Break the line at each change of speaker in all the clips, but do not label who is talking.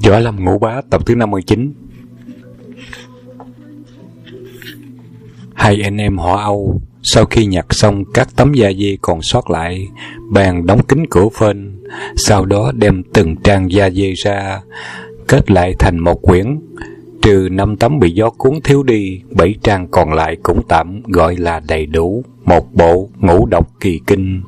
Võ Lâm Ngũ Bá tập thứ 59. Hai anh em họ Âu sau khi nhặt xong các tấm da dê còn sót lại, bèn đóng kín cửa phên, sau đó đem từng trang da dê ra kết lại thành một quyển. Trừ 5 tấm bị gió cuốn thiếu đi, 7 trang còn lại cũng tạm gọi là đầy đủ một bộ Ngũ Độc Kỳ Kinh.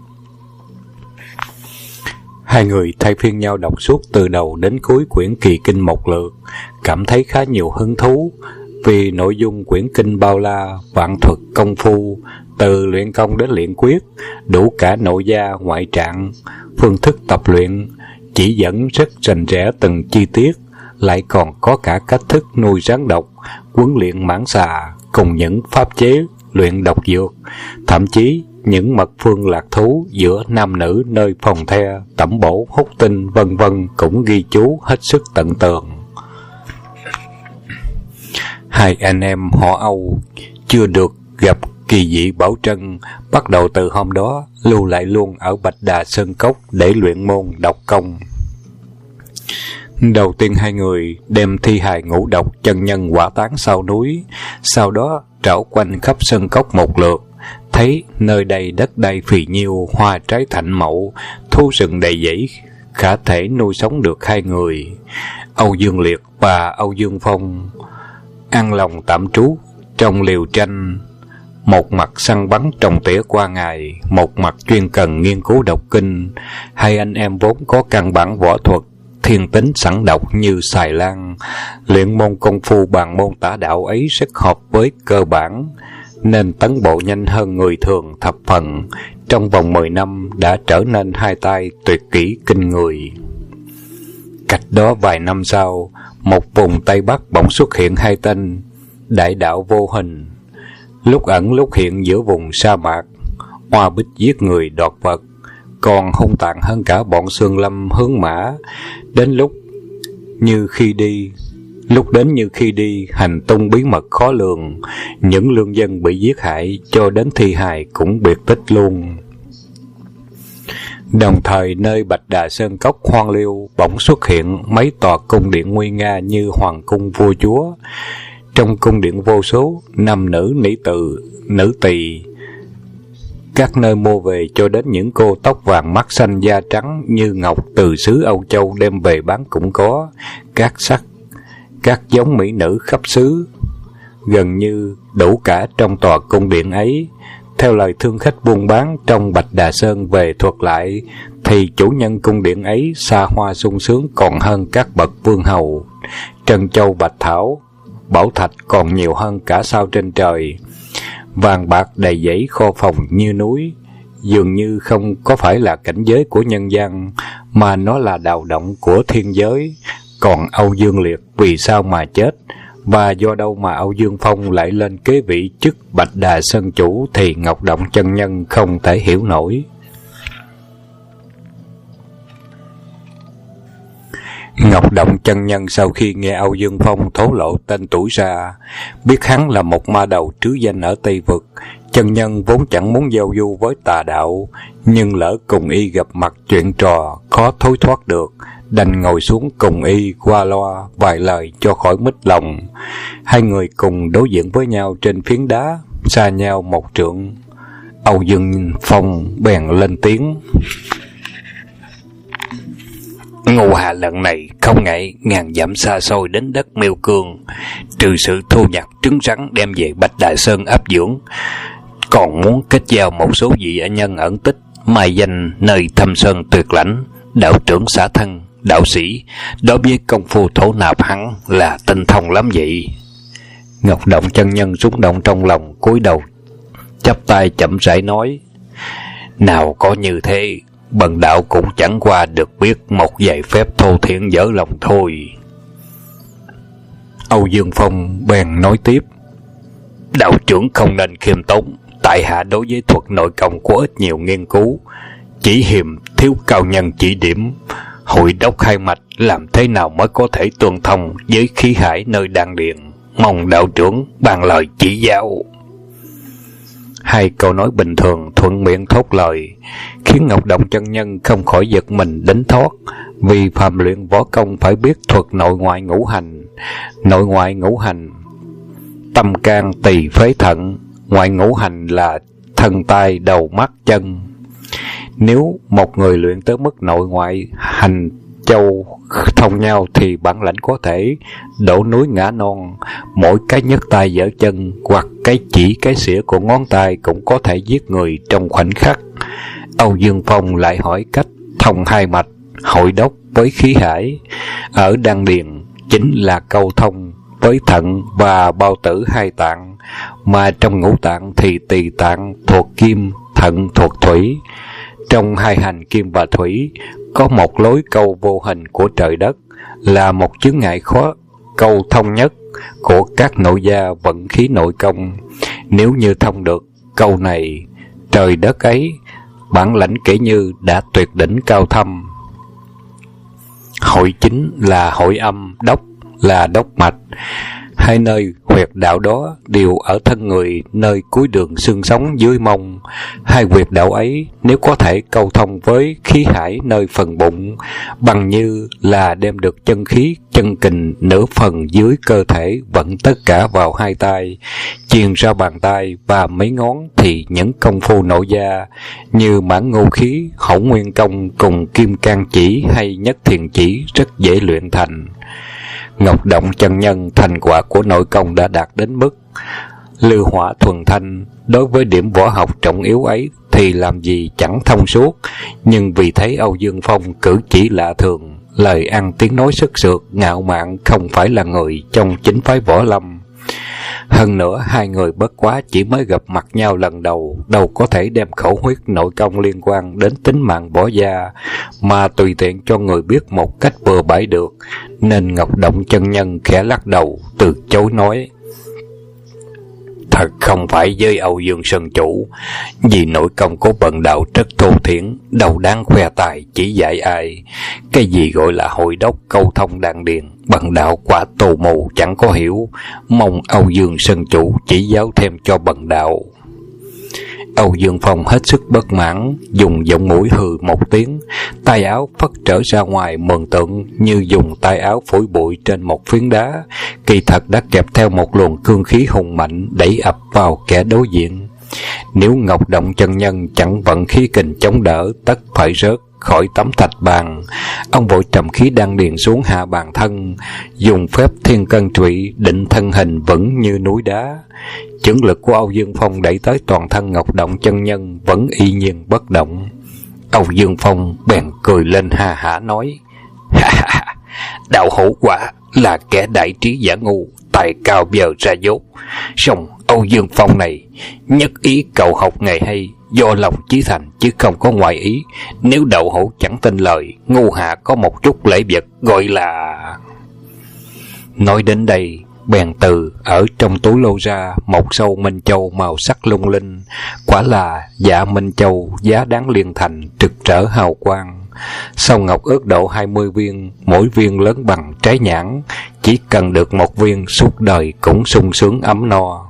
Hai người thay phiên nhau đọc suốt từ đầu đến cuối quyển kỳ kinh một lượt, cảm thấy khá nhiều hứng thú, vì nội dung quyển kinh bao la, vạn thuật công phu, từ luyện công đến luyện quyết, đủ cả nội gia, ngoại trạng, phương thức tập luyện, chỉ dẫn rất rành rẽ từng chi tiết, lại còn có cả cách thức nuôi rắn độc, huấn luyện mãng xà, cùng những pháp chế luyện độc dược, thậm chí những mật phương lạc thú giữa nam nữ nơi phòng the, tẩm bổ, hút tinh, vân vân cũng ghi chú hết sức tận tường. Hai anh em họ Âu chưa được gặp kỳ dị Bảo Trân, bắt đầu từ hôm đó lưu lại luôn ở Bạch Đà Sơn Cốc để luyện môn độc công. Đầu tiên hai người đem thi hài Ngũ Độc chân nhân hỏa táng sau núi, sau đó trảo quanh khắp sơn cốc một lượt, thấy nơi đây đất đai phì nhiêu, hoa trái thạnh mậu, thú rừng đầy dẫy, khả thể nuôi sống được hai người. Âu Dương Liệt và Âu Dương Phong an lòng tạm trú trong liều tranh, một mặt săn bắn trồng tỉa qua ngày, một mặt chuyên cần nghiên cứu độc kinh. Hai anh em vốn có căn bản võ thuật, thiên tính sẵn độc như xài lan, luyện môn công phu bằng môn tả đạo ấy rất hợp với cơ bản, nên tấn bộ nhanh hơn người thường thập phần. Trong vòng 10 năm đã trở nên hai tay tuyệt kỹ kinh người. Cách đó vài năm sau, một vùng Tây Bắc bỗng xuất hiện hai tên đại đạo vô hình, lúc ẩn lúc hiện giữa vùng sa mạc, oa bích giết người đoạt vật, còn hung tàn hơn cả bọn Xương Lâm Hướng Mã. Đến lúc đến như khi đi, hành tung bí mật khó lường, những lương dân bị giết hại cho đến thi hài cũng biệt tích luôn. Đồng thời nơi Bạch Đà Sơn Cốc hoang liêu bỗng xuất hiện mấy tòa cung điện nguy nga như hoàng cung vua chúa. Trong cung điện vô số nam nữ nữ tỳ các nơi mua về, cho đến những cô tóc vàng mắt xanh da trắng như ngọc từ xứ Âu Châu đem về bán cũng có. Các giống mỹ nữ khắp xứ gần như đủ cả trong tòa cung điện ấy. Theo lời thương khách buôn bán trong Bạch Đà Sơn về thuật lại, thì chủ nhân cung điện ấy xa hoa sung sướng còn hơn các bậc vương hầu. Trân châu bạch thảo, bảo thạch còn nhiều hơn cả sao trên trời. Vàng bạc đầy dãy kho phòng như núi, dường như không có phải là cảnh giới của nhân gian, mà nó là đào động của thiên giới. Còn Âu Dương Liệt vì sao mà chết, và do đâu mà Âu Dương Phong lại lên kế vị chức Bạch Đà Sơn chủ, thì Ngọc Động chân nhân không thể hiểu nổi. Ngọc Động chân nhân sau khi nghe Âu Dương Phong thổ lộ tên tuổi ra, biết hắn là một ma đầu trứ danh ở Tây Vực. Chân nhân vốn chẳng muốn giao du với tà đạo, nhưng lỡ cùng y gặp mặt chuyện trò khó thối thoát được, đành ngồi xuống cùng y qua loa vài lời cho khỏi mít lòng. Hai người cùng đối diện với nhau trên phiến đá, xa nhau một trượng. Âu Dương Phong bèn lên tiếng: Ngô Hà lần này không ngại ngàn dặm xa xôi đến đất Miêu Cương, trừ sự thu nhặt trứng rắn đem về Bạch Đà Sơn áp dưỡng, còn muốn kết giao một số vị nhân ẩn tích, mai danh nơi thâm sơn tuyệt lãnh, đạo trưởng xã thân, đạo sĩ, đối với công phu thổ nạp hắn là tinh thông lắm vậy. Ngọc Động chân nhân rung động trong lòng, cúi đầu chắp tay chậm rãi nói: Nào có như thế, bần đạo cũng chẳng qua được biết một vài phép thô thiển dở lòng thôi. Âu Dương Phong bèn nói tiếp: Đạo trưởng không nên khiêm tốn, tại hạ đối với thuật nội công có ít nhiều nghiên cứu, chỉ hiềm thiếu cao nhân chỉ điểm. Hội đốc hai mạch làm thế nào mới có thể tương thông với khí hải nơi đan điền, mong đạo trưởng ban lời chỉ giáo. hai câu nói bình thường thuận miệng thốt lời, khiến Ngọc Động chân nhân không khỏi giật mình đến thoát. Vì phàm luyện võ công phải biết thuật nội ngoại ngũ hành. Nội ngoại ngũ hành tâm can tỳ phế thận, ngoại ngũ hành là thân tai đầu mắt chân. Nếu một người luyện tới mức nội ngoại hành châu thông nhau thì bản lãnh có thể đổ núi ngã non. Mỗi cái nhấc tay giở chân hoặc cái chỉ cái xỉa của ngón tay cũng có thể giết người trong khoảnh khắc. Âu Dương Phong lại hỏi cách thông hai mạch hội đốc với khí hải. Ở đan điền chính là câu thông với thận và bao tử hai tạng, mà trong ngũ tạng thì tỳ tạng thuộc kim, thận thuộc thủy. Trong hai hành kim và thủy có một lối câu vô hình của trời đất, là một chướng ngại khó câu thông nhất của các nội gia vận khí nội công. Nếu như thông được câu này, trời đất ấy, bản lãnh kể như đã tuyệt đỉnh cao thâm. Hội chính là hội âm, đốc là đốc mạch. Hai nơi huyệt đạo đó đều ở thân người, nơi cuối đường xương sống dưới mông. Hai huyệt đạo ấy nếu có thể câu thông với khí hải nơi phần bụng, bằng như là đem được chân khí, chân kình nửa phần dưới cơ thể vận tất cả vào hai tay, truyền ra bàn tay và mấy ngón, thì những công phu nội gia như mãn ngô khí, hỗn nguyên công cùng kim can chỉ hay nhất thiền chỉ rất dễ luyện thành. Ngọc Động chân nhân thành quả của nội công đã đạt đến mức lư hỏa thuần thanh. Đối với điểm võ học trọng yếu ấy thì làm gì chẳng thông suốt, nhưng vì thấy Âu Dương Phong cử chỉ lạ thường, lời ăn tiếng nói sức sượt, ngạo mạn, không phải là người trong chính phái võ lâm. Hơn nữa hai người bất quá chỉ mới gặp mặt nhau lần đầu, đâu có thể đem khẩu huyết nội công liên quan đến tính mạng võ gia mà tùy tiện cho người biết một cách bừa bãi được, nên Ngọc Động chân nhân khẽ lắc đầu từ chối nói: Thật không phải với Âu Dương Sơn chủ, vì nội công của bần đạo rất thô thiển, đâu đáng khoe tài chỉ dạy ai. Cái gì gọi là hội đốc câu thông đan điền, bần đạo quả tù mù chẳng có hiểu, mong Âu Dương Sơn chủ chỉ giáo thêm cho bần đạo. Âu Dương Phong hết sức bất mãn, dùng giọng mũi hừ một tiếng, tay áo phất trở ra ngoài, mường tượng như dùng tay áo phủi bụi trên một phiến đá, kỳ thật đã kẹp theo một luồng cương khí hùng mạnh đẩy ập vào kẻ đối diện. Nếu Ngọc Động chân nhân chẳng vận khí kình chống đỡ, tất phải rớt khỏi tấm thạch bàn. Ông vội trầm khí đan điền xuống hạ bàn thân, dùng phép thiên cân trụy định thân hình vững như núi đá. Chưởng lực của Âu Dương Phong đẩy tới toàn thân Ngọc Động chân nhân vẫn y nhiên bất động. Âu Dương Phong bèn cười lên ha hả nói: Đạo hữu quả là kẻ đại trí giả ngu, tài cao giờ ra dốt. Song Âu Dương Phong này nhất ý cầu học nghề hay, do lòng chí thành chứ không có ngoại ý. Nếu đạo hữu chẳng tin lời, ngu hạ có một chút lễ vật gọi là... Nói đến đây bèn từ ở trong túi lô ra một sâu minh châu màu sắc lung linh, quả là dạ minh châu giá đáng liên thành, trực trở hào quang. Sâu ngọc ước độ 20 viên, mỗi viên lớn bằng trái nhãn, chỉ cần được một viên suốt đời cũng sung sướng ấm no.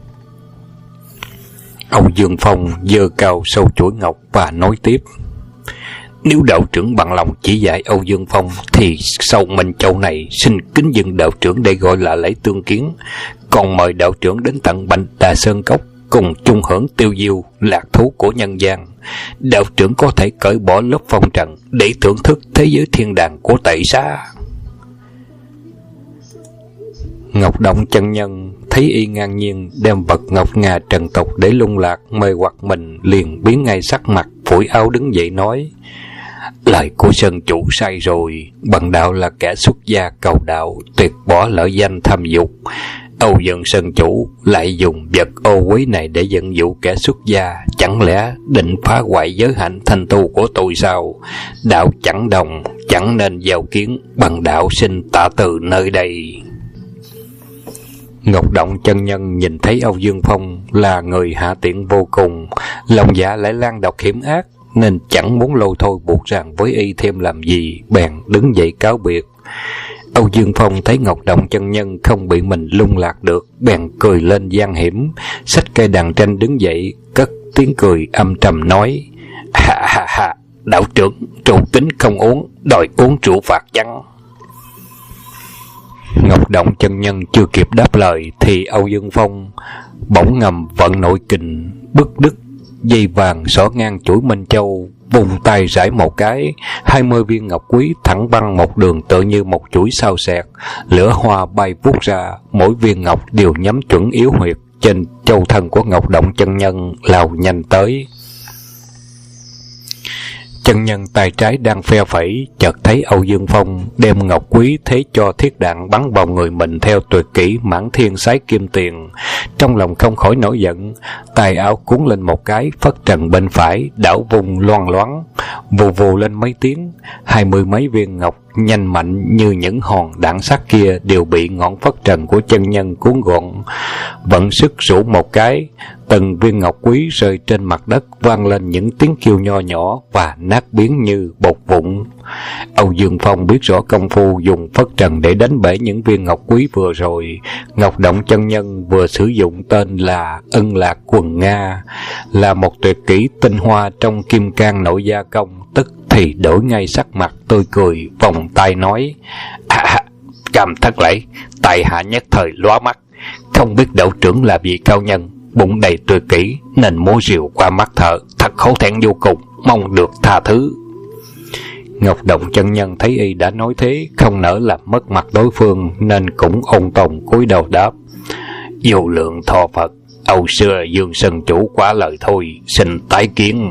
Âu Dương Phong giơ cao sâu chuỗi ngọc và nói tiếp: Nếu đạo trưởng bằng lòng chỉ dạy Âu Dương Phong, thì sau Minh Châu này xin kính dâng đạo trưởng để gọi là lễ tương kiến, còn mời đạo trưởng đến tận Bạch Đà Sơn Cốc cùng chung hưởng tiêu diêu lạc thú của nhân gian. Đạo trưởng có thể cởi bỏ lớp phong trần để thưởng thức thế giới thiên đàng của Tệ Xá. Ngọc Động chân nhân thấy y ngang nhiên đem vật ngọc ngà trần tục để lung lạc mê hoặc mình, liền biến ngay sắc mặt, phủi áo đứng dậy nói: Lời của Sơn chủ sai rồi, bần đạo là kẻ xuất gia cầu đạo, tuyệt bỏ lợi danh tham dục. Âu Dương Sơn chủ lại dùng vật ô quý này để dẫn dụ kẻ xuất gia, chẳng lẽ định phá hoại giới hạnh thanh tu của tôi sao? Đạo chẳng đồng, chẳng nên giao kiến, bần đạo xin tạ từ nơi đây. Ngọc Động chân nhân nhìn thấy Âu Dương Phong là người hạ tiện vô cùng, lòng dạ lại lan độc hiểm ác, nên chẳng muốn lôi thôi buộc ràng với y thêm làm gì, bèn đứng dậy cáo biệt. Âu Dương Phong thấy Ngọc Động chân nhân không bị mình lung lạc được, bèn cười lên gian hiểm, xách cây đàn tranh đứng dậy, cất tiếng cười âm trầm nói: Ha ha ha, đạo trưởng, rượu tính không uống, đòi uống rượu phạt chăng? Ngọc Động chân nhân chưa kịp đáp lời thì Âu Dương Phong bỗng ngầm vận nội kình, bứt đứt dây vàng xỏ ngang chuỗi Minh Châu, vùng tay rải một cái, 20 viên ngọc quý thẳng băng một đường tựa như một chuỗi sao xẹt, lửa hoa bay vút ra, mỗi viên ngọc đều nhắm chuẩn yếu huyệt trên châu thân của Ngọc Động chân nhân, lao nhanh tới. Chân nhân tay trái đang phe phẩy, chợt thấy Âu Dương Phong đem ngọc quý thế cho thiết đạn bắn vào người mình theo tuyệt kỹ Mãn Thiên Sái Kim Tiền. Trong lòng không khỏi nổi giận, tay áo cuốn lên một cái, phất trần bên phải, đảo vùng loang loáng, vù vù lên mấy tiếng, 20 mấy viên ngọc nhanh mạnh như những hòn đạn sắt kia đều bị ngọn phất trần của chân nhân cuốn gọn. Vận sức rũ một cái, từng viên ngọc quý rơi trên mặt đất, vang lên những tiếng kêu nho nhỏ và nát biến như bột vụn. Âu Dương Phong biết rõ công phu dùng phất trần để đánh bể những viên ngọc quý vừa rồi. Ngọc Động chân nhân vừa sử dụng tên là Ân Lạc Quần Nga, là một tuyệt kỹ tinh hoa trong kim cang nội gia công, tức thì đổi ngay sắc mặt tươi cười, vòng tay nói: Cam thất lễ, tại hạ nhất thời lóa mắt, không biết đạo trưởng là vị cao nhân, bụng đầy tuyệt kỹ nên múa rìu qua mắt thợ, thật hổ thẹn vô cùng, mong được tha thứ. Ngọc Động chân nhân thấy y đã nói thế, không nỡ làm mất mặt đối phương, nên cũng ôn tồn cúi đầu đáp: Vô lượng thọ Phật, âu xưa Dương Sơn chủ quá lời thôi, xin tái kiến.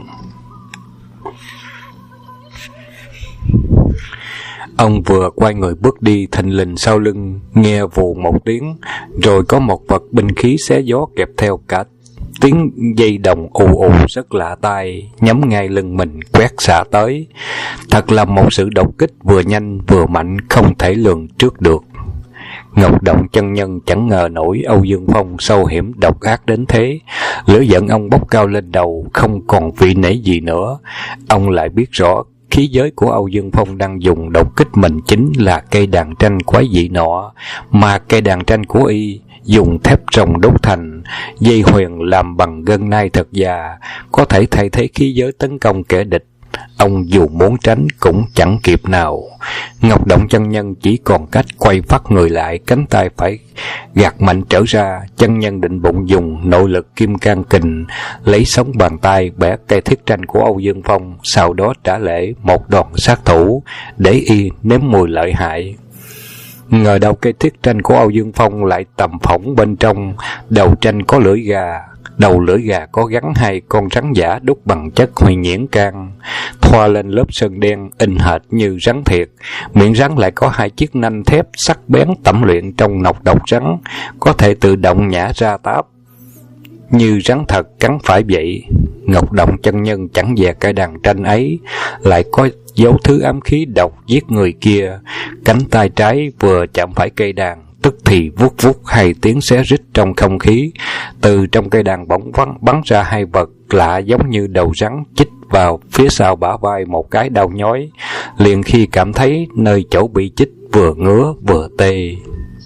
Ông vừa quay người bước đi, thình lình sau lưng nghe vù một tiếng, rồi có một vật binh khí xé gió kèm theo cả tiếng dây đồng ù ù rất lạ tai, nhắm ngay lưng mình quét xạ tới. Thật là một sự đột kích vừa nhanh vừa mạnh, không thể lường trước được. Ngọc Động chân nhân chẳng ngờ nổi Âu Dương Phong sâu hiểm độc ác đến thế. Lửa giận ông bốc cao lên đầu, không còn vị nể gì nữa. Ông lại biết rõ khí giới của Âu Dương Phong đang dùng đột kích mình chính là cây đàn tranh quái dị nọ, mà cây đàn tranh của y dùng thép rồng đúc thành, dây huyền làm bằng gân nai thật già, có thể thay thế khí giới tấn công kẻ địch. Ông dù muốn tránh cũng chẳng kịp nào. Ngọc Động chân nhân chỉ còn cách quay phát người lại, cánh tay phải gạt mạnh trở ra. Chân nhân định bụng dùng nội lực kim cang kình lấy sống bàn tay bẻ cây thiết tranh của Âu Dương Phong, sau đó trả lễ một đòn sát thủ để y nếm mùi lợi hại. Ngờ đâu cây thiết tranh của Âu Dương Phong lại tầm phỏng bên trong, đầu tranh có lưỡi gà, đầu lưỡi gà có gắn hai con rắn giả đúc bằng chất huyền nhuyễn can, thoa lên lớp sơn đen in hệt như rắn thiệt. Miệng rắn lại có hai chiếc nanh thép sắc bén tẩm luyện trong nọc độc rắn, có thể tự động nhả ra táp như rắn thật cắn phải vậy. Ngọc Động chân nhân chẳng dè cái đàn tranh ấy lại có dấu thứ ám khí độc giết người kia. Cánh tay trái vừa chạm phải cây đàn, tức thì vút vút hai tiếng xé rít trong không khí. Từ trong cây đàn bỗng bắn ra hai vật lạ giống như đầu rắn, chích vào phía sau bả vai một cái đau nhói. Liền khi cảm thấy nơi chỗ bị chích vừa ngứa vừa tê.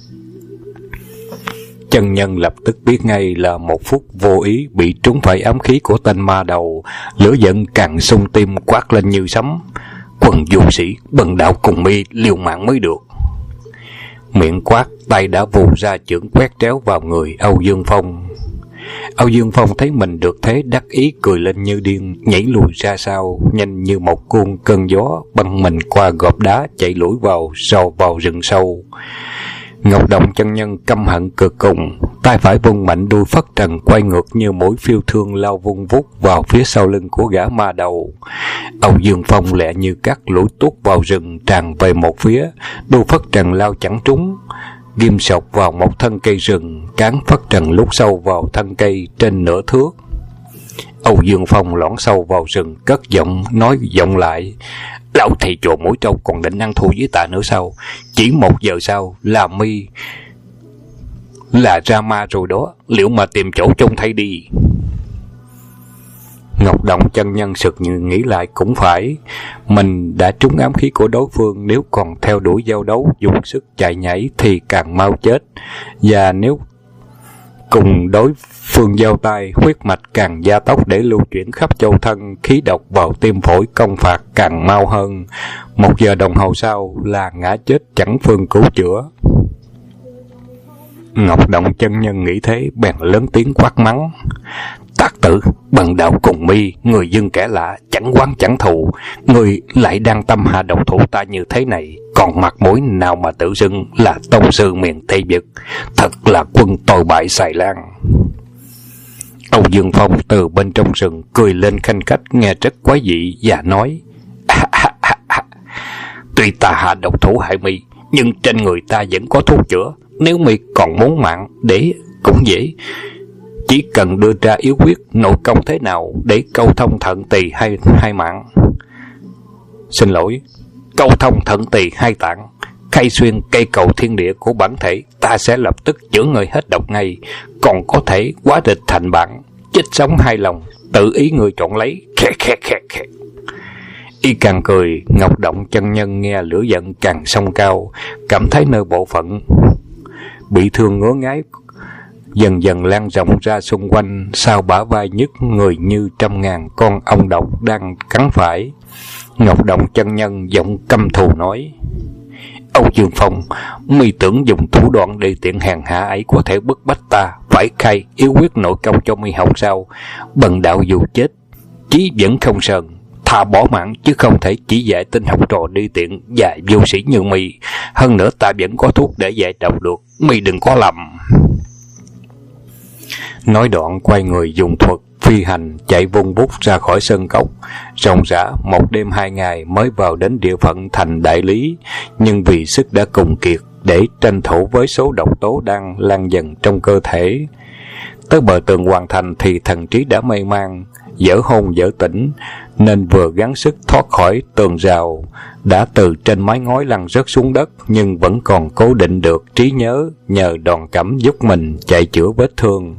Chân nhân lập tức biết ngay là một phút vô ý bị trúng phải ám khí của tên ma đầu. Lửa giận càng xung tim, quát lên như sấm: Quần du sĩ, bần đạo cùng mi liều mạng mới được. Miệng quát, tay đã vù ra chưởng quét tréo vào người Âu Dương Phong. Âu Dương Phong thấy mình được thế, đắc ý cười lên như điên, nhảy lùi ra sau, nhanh như một cuồng cơn gió, băng mình qua gọp đá, chạy lủi vào rừng sâu. Ngọc Động chân nhân căm hận cực cùng, tay phải vung mạnh đuôi phất trần quay ngược như mũi phiêu thương lao vung vút vào phía sau lưng của gã ma đầu. Âu Dương Phong lẹ như cắt lủi tuốt vào rừng, tràn về một phía, đuôi phất trần lao chẳng trúng, ghim sọc vào một thân cây rừng, cán phất trần lút sâu vào thân cây trên nửa thước. Âu Dương Phong lõn sâu vào rừng, cất giọng nói vọng lại: Lão thầy trò mũi trâu còn định ăn thua với ta nữa sao? Chỉ 1 giờ sau là mi là ra ma rồi đó, liệu mà tìm chỗ trông thay đi. Ngọc Động chân nhân sực nghĩ lại cũng phải, mình đã trúng ám khí của đối phương, nếu còn theo đuổi giao đấu dùng sức chạy nhảy thì càng mau chết, và nếu cùng đối phương giao tay, huyết mạch càng gia tốc để lưu chuyển khắp châu thân, khí độc vào tim phổi công phạt càng mau hơn. 1 giờ đồng hồ sau là ngã chết chẳng phương cứu chữa. Ngọc Động chân nhân nghĩ thế bèn lớn tiếng quát mắng: Tạc tử, bần đạo cùng mi, người dân kẻ lạ, chẳng oán chẳng thù, người lại đang tâm hạ độc thủ ta như thế này, còn mặt mũi nào mà tự xưng là tông sư miền Tây Vực, thật là quân tồi bại xài lan. Âu Dương Phong từ bên trong rừng cười lên khanh khách nghe rất quái dị và nói: Tuy ta hạ độc thủ hại mi, nhưng trên người ta vẫn có thuốc chữa, nếu mi còn muốn mạng để cũng dễ, chỉ cần đưa ra yếu quyết nội công thế nào để câu thông thận tỳ hai mạng. Xin lỗi, câu thông thận tỳ hai tạng, khai xuyên cây cầu thiên địa của bản thể, ta sẽ lập tức chữa người hết độc ngay, còn có thể hóa địch thành bạn, chết sống hai lòng, tự ý người chọn lấy. Y càng cười, Ngọc Động chân nhân nghe lửa giận càng sông cao, cảm thấy nơi bộ phận bị thương ngứa ngáy dần dần lan rộng ra xung quanh, sau bả vai nhức người như trăm ngàn con ong độc đang cắn phải. Ngọc Động chân nhân giọng căm thù nói: Âu Dương Phong, mi tưởng dùng thủ đoạn để tiện hèn hạ ấy có thể bức bách ta phải khai yếu quyết nội công cho mi học sao? Bần đạo dù chết chí vẫn không sờn, thà bỏ mạng chứ không thể chỉ dạy tên học trò đi tiện và vô sĩ như mi. Hơn nữa ta vẫn có thuốc để dạy độc được, mi đừng có lầm. Nói đoạn quay người dùng thuật phi hành chạy vung bút ra khỏi sơn cốc, ròng rã 1 đêm 2 ngày mới vào đến địa phận thành Đại Lý, nhưng vì sức đã cùng kiệt để tranh thủ với số độc tố đang lan dần trong cơ thể. Tới bờ tường hoàn thành thì thần trí đã mê man, dở hôn dở tỉnh, nên vừa gắng sức thoát khỏi tường rào, đã từ trên mái ngói lăn rớt xuống đất, nhưng vẫn còn cố định được trí nhớ, nhờ Đòn Cẩm giúp mình chạy chữa vết thương.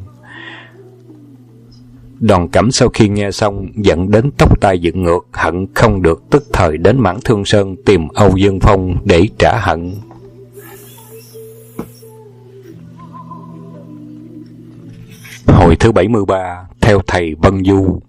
Đòn Cẩm sau khi nghe xong giận đến tóc tai dựng ngược, hận không được tức thời đến Mãn Thương Sơn tìm Âu Dương Phong để trả hận. Hồi thứ 73, theo thầy Vân Du.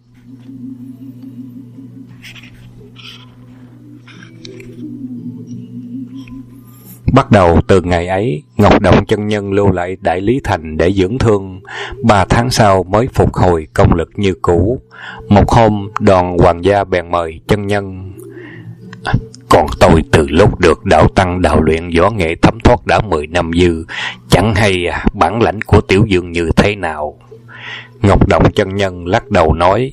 Bắt đầu từ ngày ấy, Ngọc Động chân nhân lưu lại Đại Lý Thành để dưỡng thương. 3 tháng sau mới phục hồi công lực như cũ. Một hôm, Đoàn Hoàng gia bèn mời chân nhân: Còn tôi từ lúc được đạo tăng đào luyện võ nghệ thấm thoát đã 10 năm dư, chẳng hay bản lãnh của Tiểu Dương như thế nào. Ngọc Động chân nhân lắc đầu nói: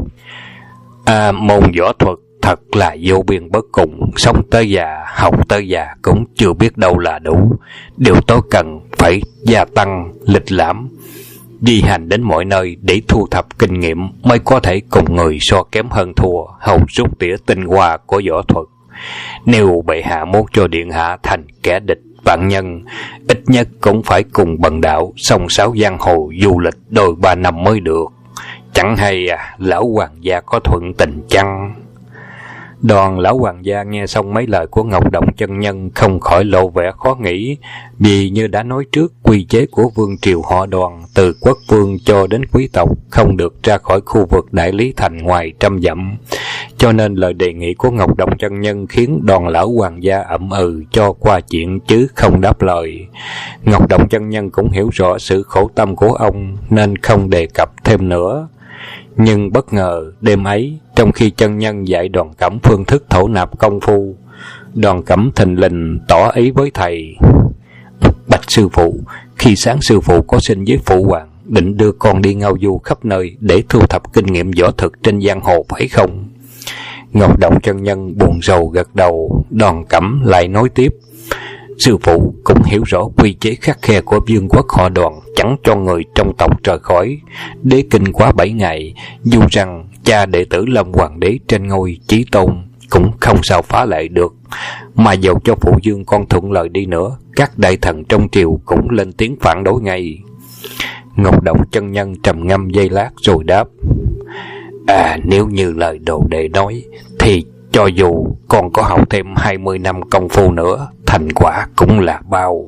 Môn võ thuật thật là vô biên bất cùng, sống tới già, học tới già cũng chưa biết đâu là đủ. Điều tôi cần phải gia tăng lịch lãm, đi hành đến mọi nơi để thu thập kinh nghiệm, mới có thể cùng người so kém hơn thua, hầu rút tỉa tinh hoa của võ thuật. Nếu bệ hạ muốn cho điện hạ thành kẻ địch vạn nhân, ít nhất cũng phải cùng bần đạo song sáo giang hồ du lịch đôi 3 năm mới được. Chẳng hay lão hoàng gia có thuận tình chăng? Đoàn lão hoàng gia nghe xong mấy lời của Ngọc Động chân nhân không khỏi lộ vẻ khó nghĩ, vì như đã nói trước, quy chế của vương triều họ Đoàn từ quốc vương cho đến quý tộc không được ra khỏi khu vực Đại Lý Thành ngoài 100 dặm, cho nên lời đề nghị của Ngọc Động chân nhân khiến Đoàn lão hoàng gia ậm cho qua chuyện chứ không đáp lời. Ngọc Động chân nhân cũng hiểu rõ sự khổ tâm của ông nên không đề cập thêm nữa. Nhưng bất ngờ đêm ấy, trong khi chân nhân dạy Đoàn Cẩm phương thức thổ nạp công phu, Đoàn Cẩm thình lình tỏ ý với thầy: Bạch sư phụ, khi sáng sư phụ có xin với phụ hoàng định đưa con đi ngao du khắp nơi để thu thập kinh nghiệm võ thực trên giang hồ phải không? Ngọc Động chân nhân buồn rầu gật đầu. Đoàn Cẩm lại nói tiếp: Sư phụ cũng hiểu rõ quy chế khắt khe của vương quốc họ Đoàn, chẳng cho người trong tộc rời khỏi đế kinh quá 7 ngày, dù rằng cha đệ tử Lâm Hoàng đế trên ngôi chí tôn cũng không sao phá lệ được. Mà dầu cho phụ vương con thuận lợi đi nữa, các đại thần trong triều cũng lên tiếng phản đối ngay. Ngọc Động chân nhân trầm ngâm giây lát rồi đáp: Nếu như lời đồ đệ nói, thì cho dù con có học thêm 20 năm công phu nữa, thành quả cũng là bao.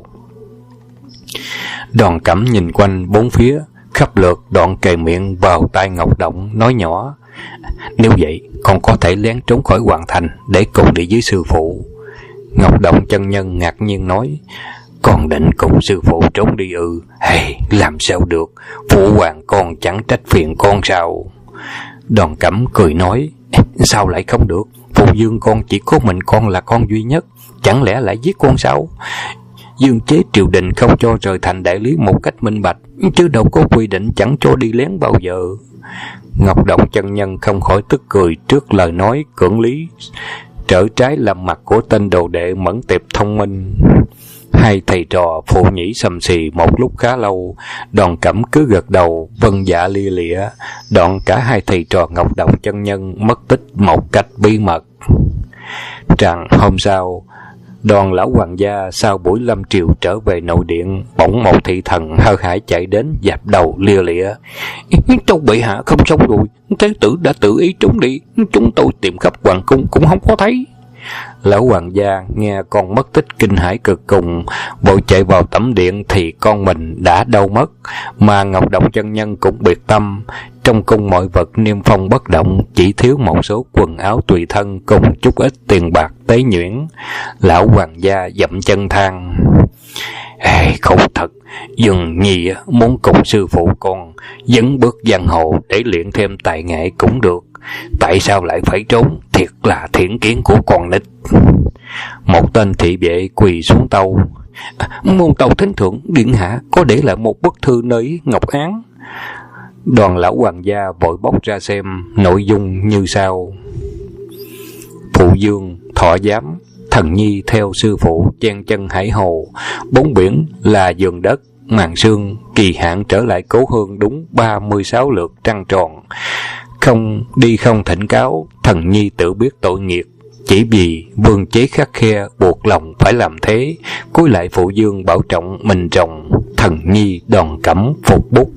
Đoàn Cẩm nhìn quanh bốn phía, khắp lượt đoạn kề miệng vào tai Ngọc Động, nói nhỏ: Nếu vậy, con có thể lén trốn khỏi hoàng thành để cùng đi với sư phụ. Ngọc Động chân nhân ngạc nhiên nói: Con định cùng sư phụ trốn đi ư? Làm sao được, phụ hoàng con chẳng trách phiền con sao? Đoàn Cẩm cười nói: Sao lại không được? Phụ dương con chỉ có mình con là con duy nhất, chẳng lẽ lại giết con sao? Dương chế triều đình không cho rời thành đại lý một cách minh bạch, chứ đâu có quy định chẳng cho đi lén bao giờ. Ngọc Động chân nhân không khỏi tức cười trước lời nói cưỡng lý trở trái làm mặt của tên đồ đệ mẫn tiệp thông minh. Hai thầy trò phụ nhĩ sầm xì một lúc khá lâu, Đoàn Cẩm cứ gật đầu vâng dạ lia lịa. Đoạn cả hai thầy trò Ngọc Động chân nhân mất tích một cách bí mật. Trạng hôm sau, Đoàn lão hoàng gia sau buổi lâm triều trở về nội điện, bỗng một thị thần hơ hãi chạy đến dập đầu lia lịa: Tâu bệ hạ không xong rồi, thế tử đã tự ý trốn đi, chúng tôi tìm khắp hoàng cung cũng không có thấy. Lão hoàng gia nghe con mất tích kinh hãi cực cùng, vội chạy vào tẩm điện thì con mình đã đâu mất. Mà Ngọc Động chân nhân cũng biệt tâm, trong cung mọi vật niêm phong bất động, chỉ thiếu một số quần áo tùy thân cùng chút ít tiền bạc tế nhuyễn. Lão hoàng gia dậm chân than: Khổ thật, dường nhi muốn cùng sư phụ con dấn bước giang hồ để luyện thêm tài nghệ cũng được, tại sao lại phải trốn? Thiệt là thiển kiến của con nít. Một tên thị vệ quỳ xuống tâu: Môn tâu thính thượng, điện hạ có để lại một bức thư nơi ngọc án. Đoàn lão hoàng gia vội bóc ra xem, nội dung như sau: Phụ dương thọ giám, thần nhi theo sư phụ chen chân hải hồ, bốn biển là giường đất, màn sương, kỳ hạn trở lại cố hương đúng 36 lượt trăng tròn. Không đi không thỉnh cáo, thần nhi tự biết tội nghiệp, chỉ vì vương chế khắc khe buộc lòng phải làm thế. Cúi lại phụ dương bảo trọng mình rồng, thần nhi Đoàn Cẩm phục bút.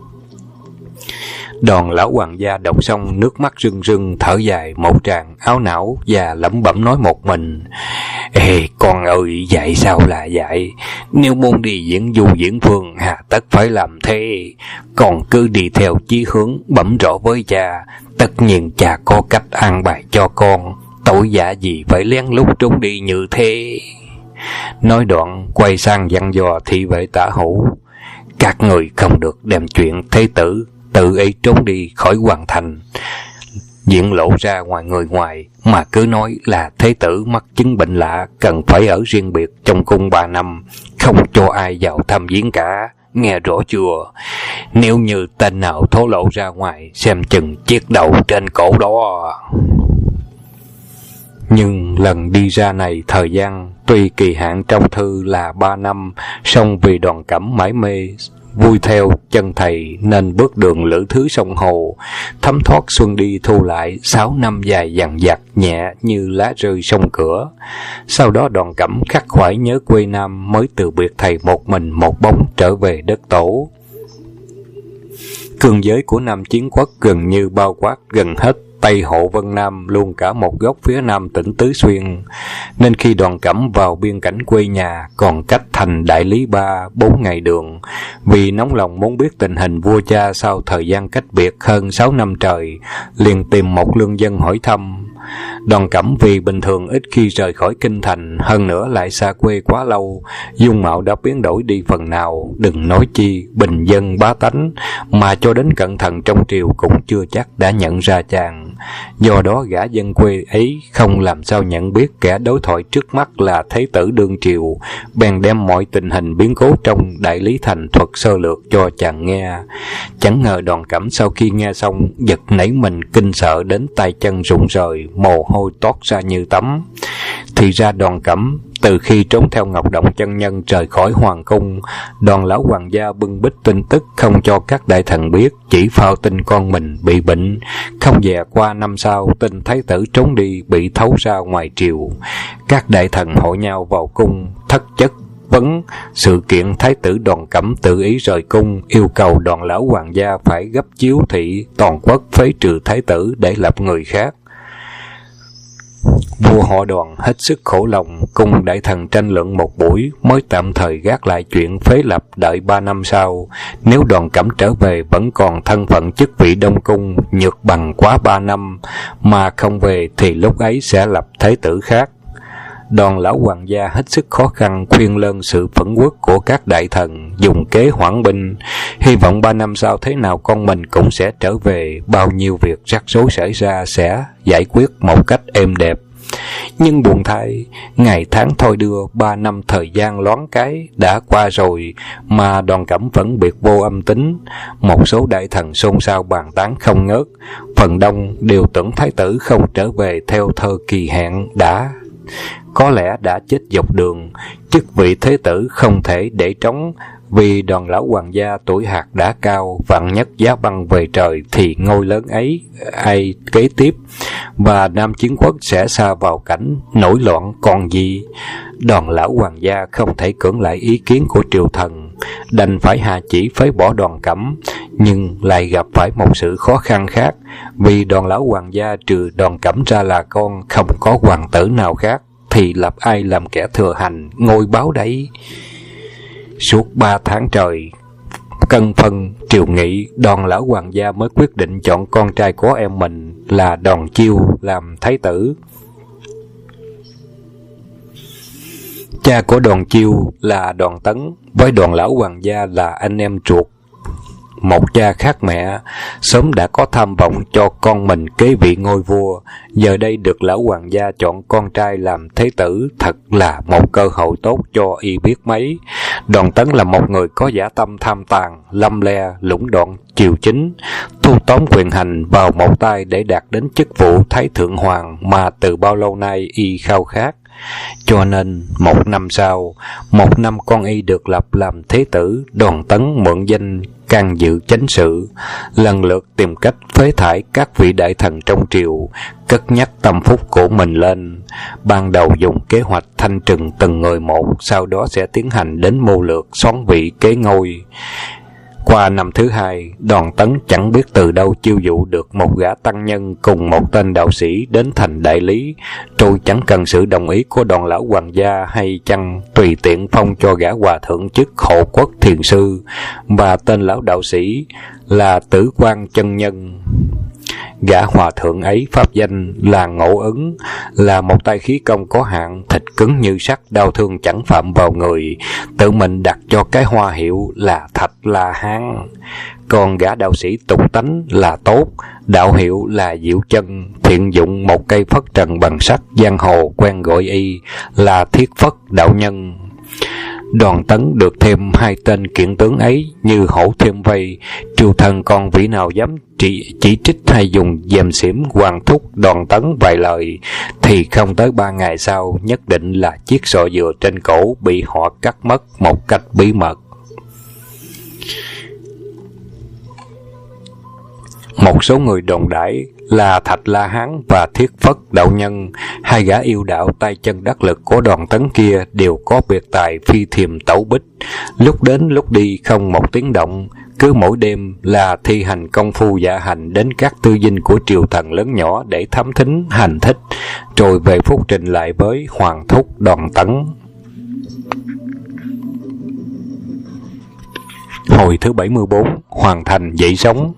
Đoàn lão hoàng gia đọc xong nước mắt rưng rưng, thở dài một tràng áo não và lẩm bẩm nói một mình: Con ơi, dạy sao là dạy, nếu muốn đi diễn du diễn phương hà tất phải làm thế. Con cứ đi theo chí hướng, bẩm rõ với cha, tất nhiên cha có cách an bài cho con, tội dạ gì phải lén lút trốn đi như thế. Nói đoạn quay sang dặn dò thị vệ tả hữu: Các người không được đem chuyện thế tử tự ý trốn đi khỏi hoàng thành diễn lộ ra ngoài người ngoài, mà cứ nói là thế tử mắc chứng bệnh lạ, cần phải ở riêng biệt trong cung 3 năm, không cho ai vào thăm viếng cả, nghe rõ chưa? Nếu như tên nào thổ lộ ra ngoài, xem chừng chiếc đầu trên cổ đó. Nhưng lần đi ra này thời gian tuy kỳ hạn trong thư là 3 năm, song vì Đoàn Cẩm mải mê vui theo chân thầy nên bước đường lữ thứ sông hồ, thấm thoát xuân đi thu lại, 6 năm dài dằng dặc nhẹ như lá rơi sông cửa. Sau đó Đoàn Cẩm khắc khoải nhớ quê Nam, mới từ biệt thầy một mình một bóng trở về đất tổ. Cương giới của Nam Chiến Quốc gần như bao quát gần hết Tây Hộ Vân Nam, luôn cả một góc phía nam tỉnh Tứ Xuyên, nên khi Đoàn Cẩm vào biên cảnh quê nhà còn cách thành Đại Lý 3-4 ngày đường. Vì nóng lòng muốn biết tình hình vua cha sau thời gian cách biệt hơn 6 năm trời, liền tìm một lương dân hỏi thăm. Đoàn Cẩm vì bình thường ít khi rời khỏi kinh thành, hơn nữa lại xa quê quá lâu, dung mạo đã biến đổi đi phần nào, đừng nói chi bình dân bá tánh, mà cho đến cận thần trong triều cũng chưa chắc đã nhận ra chàng. Do đó gã dân quê ấy không làm sao nhận biết kẻ đối thoại trước mắt là thế tử đương triều, bèn đem mọi tình hình biến cố trong Đại Lý thành thuật sơ lược cho chàng nghe. Chẳng ngờ Đoàn Cẩm sau khi nghe xong giật nảy mình kinh sợ đến tay chân rụng rời, mồ hôi toát ra như tắm. Thì ra Đoàn Cẩm từ khi trốn theo Ngọc Động chân nhân rời khỏi hoàng cung, Đoàn lão hoàng gia bưng bít tin tức không cho các đại thần biết, chỉ phao tin con mình bị bệnh. Không dè qua năm sau, tin thái tử trốn đi bị thấu ra ngoài triều. Các đại thần hội nhau vào cung, thất chất vấn sự kiện thái tử Đoàn Cẩm tự ý rời cung, yêu cầu Đoàn lão hoàng gia phải gấp chiếu thị toàn quốc phế trừ thái tử để lập người khác. Vua họ Đoàn hết sức khổ lòng, cùng đại thần tranh luận một buổi mới tạm thời gác lại chuyện phế lập, đợi 3 năm sau. Nếu Đoàn Cẩm trở về vẫn còn thân phận chức vị Đông Cung, nhược bằng quá 3 năm, mà không về thì lúc ấy sẽ lập thế tử khác. Đoàn lão hoàng gia hết sức khó khăn khuyên lơn sự phẫn uất của các đại thần, dùng kế hoãn binh, hy vọng 3 năm sau thế nào con mình cũng sẽ trở về, bao nhiêu việc rắc rối xảy ra sẽ giải quyết một cách êm đẹp. Nhưng buồn thay, ngày tháng thôi đưa, 3 năm thời gian loáng cái đã qua rồi mà Đoàn Cẩm vẫn biệt vô âm tính. Một số đại thần xôn xao bàn tán không ngớt, phần đông đều tưởng thái tử không trở về theo thơ kỳ hạn, có lẽ đã chết dọc đường. Chức vị thế tử không thể để trống, vì Đoàn lão hoàng gia tuổi hạt đã cao, vạn nhất giá băng về trời thì ngôi lớn ấy ai kế tiếp, và Nam Chiến Quốc sẽ sa vào cảnh nổi loạn còn gì. Đoàn lão hoàng gia không thể cưỡng lại ý kiến của triều thần, đành phải hạ chỉ phế bỏ Đoàn Cẩm, nhưng lại gặp phải một sự khó khăn khác, vì Đoàn lão hoàng gia trừ Đoàn Cẩm ra là con, không có hoàng tử nào khác, thì lập ai làm kẻ thừa hành ngôi báo đấy. Suốt 3 tháng trời cân phân triều nghị, Đoàn lão hoàng gia mới quyết định chọn con trai của em mình là Đoàn Chiêu làm thái tử. Cha của Đoàn Chiêu là Đoàn Tấn, với Đoàn lão hoàng gia là anh em ruột, một cha khác mẹ, sớm đã có tham vọng cho con mình kế vị ngôi vua. Giờ đây được lão hoàng gia chọn con trai làm thế tử, thật là một cơ hội tốt cho y biết mấy. Đoàn Tấn là một người có dã tâm tham tàn, lăm le, lũng đoạn triều chính, thu tóm quyền hành vào một tay để đạt đến chức vụ Thái Thượng Hoàng mà từ bao lâu nay y khao khát. Cho nên 1 năm sau, 1 năm con y được lập làm thế tử, Đoàn Tấn mượn danh can dự chánh sự, lần lượt tìm cách phế thải các vị đại thần trong triều, cất nhắc tâm phúc của mình lên. Ban đầu dùng kế hoạch thanh trừng từng người một, sau đó sẽ tiến hành đến mưu lược xoán vị kế ngôi. Qua năm thứ 2, Đoàn Tấn chẳng biết từ đâu chiêu dụ được một gã tăng nhân cùng một tên đạo sĩ đến thành đại lý, rồi chẳng cần sự đồng ý của Đoàn lão hoàng gia hay chăng tùy tiện phong cho gã hòa thượng chức hộ quốc thiền sư, và tên lão đạo sĩ là Tử Quan chân nhân. Gã hòa thượng ấy pháp danh là Ngộ Ứng, là một tay khí công có hạn, thịt cứng như sắt, đau thương chẳng phạm vào người, tự mình đặt cho cái hoa hiệu là Thạch La Hán. Còn gã đạo sĩ tục tánh là Tốt, đạo hiệu là Diệu Chân, thiện dụng một cây phất trần bằng sắt, giang hồ quen gọi y là Thiết Phất đạo nhân. Đoàn Tấn được thêm 2 tên kiện tướng ấy như hổ thêm vây, triều thần còn vị nào dám chỉ trích hay dùng dèm xỉm hoàng thúc Đoàn Tấn vài lời, thì không tới 3 ngày sau nhất định là chiếc sọ dừa trên cổ bị họ cắt mất một cách bí mật. Một số người đồn đãi là Thạch La Hán và Thiết Phất đạo nhân, 2 gã yêu đạo tay chân đắc lực của Đoàn Tấn kia, đều có biệt tài phi thiềm tẩu bích, lúc đến lúc đi không một tiếng động, cứ mỗi đêm là thi hành công phu dạ hành đến các tư dinh của triều thần lớn nhỏ để thám thính hành thích, rồi về phúc trình lại với hoàng thúc Đoàn Tấn. Hồi thứ 74, hoàn thành dậy sóng.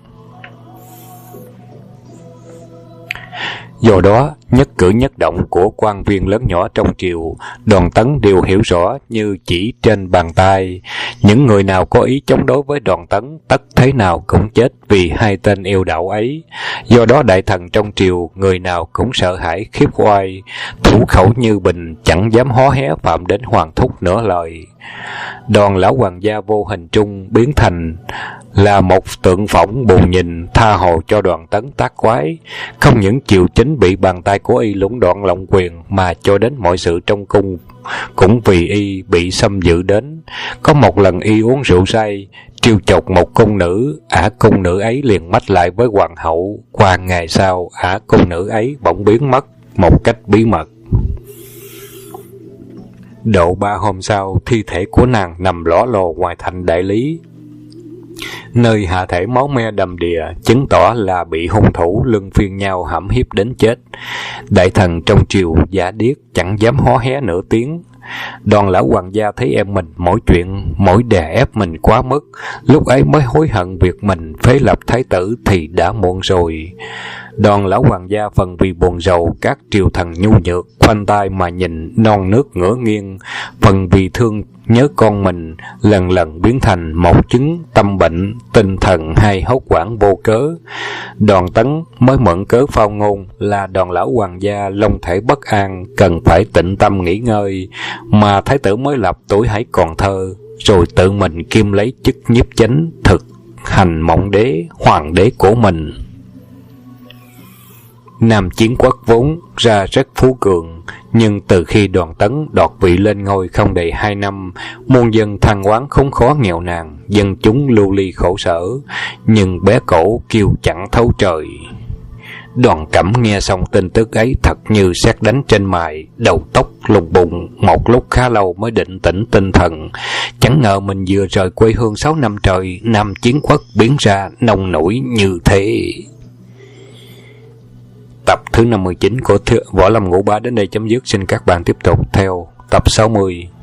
Do đó, nhất cử nhất động của quan viên lớn nhỏ trong triều, Đoàn Tấn đều hiểu rõ như chỉ trên bàn tay. Những người nào có ý chống đối với Đoàn Tấn, tất thế nào cũng chết vì 2 tên yêu đạo ấy. Do đó đại thần trong triều, người nào cũng sợ hãi khiếp oai, thủ khẩu như bình, chẳng dám hó hé phạm đến hoàng thúc nửa lời. Đoàn lão hoàng gia vô hình trung biến thành là một tượng phỏng bù nhìn, tha hồ cho Đoàn Tấn tác quái. Không những triều chính bị bàn tay của y lũng đoạn lộng quyền, mà cho đến mọi sự trong cung cũng vì y bị xâm dự đến. Có một lần y uống rượu say, trêu chọc một cung nữ, ả cung nữ ấy liền mách lại với hoàng hậu. Qua ngày sau, ả cung nữ ấy bỗng biến mất một cách bí mật. Độ 3 hôm sau, thi thể của nàng nằm lõ lồ ngoài thành Đại Lý, nơi hạ thể máu me đầm đìa, chứng tỏ là bị hung thủ luân phiên nhau hãm hiếp đến chết. Đại thần trong triều giả điếc, chẳng dám hó hé nửa tiếng. Đoàn lão hoàng gia thấy em mình mỗi chuyện mỗi đè ép mình quá mức, lúc ấy mới hối hận việc mình phế lập thái tử thì đã muộn rồi. Đoàn lão hoàng gia phần vì buồn rầu các triều thần nhu nhược, khoanh tay mà nhìn non nước ngửa nghiêng, phần vì thương nhớ con mình, lần lần biến thành một chứng tâm bệnh tinh thần hay hốt hoảng vô cớ. Đoàn Tấn mới mượn cớ phao ngôn là đoàn lão hoàng gia long thể bất an, cần phải tĩnh tâm nghỉ ngơi, mà thái tử mới lập tuổi hãy còn thơ, rồi tự mình kiêm lấy chức nhiếp chánh, thực hành mộng đế hoàng đế của mình. Nam Chiến Quốc vốn ra rất phú cường, nhưng từ khi Đoàn Tấn đoạt vị lên ngôi không đầy 2 năm, muôn dân than oán khốn khó nghèo nàn, dân chúng lưu ly khổ sở, nhưng bé cổ kêu chẳng thấu trời. Đoàn Cẩm nghe xong tin tức ấy thật như sét đánh trên mày, đầu tóc lùng bùng, một lúc khá lâu mới định tĩnh tinh thần. Chẳng ngờ mình vừa rời quê hương 6 năm trời, Nam Chiến Quốc biến ra nông nổi như thế. Tập thứ 59 của Võ Lâm Ngũ Bá đến đây chấm dứt. Xin các bạn tiếp tục theo tập 60.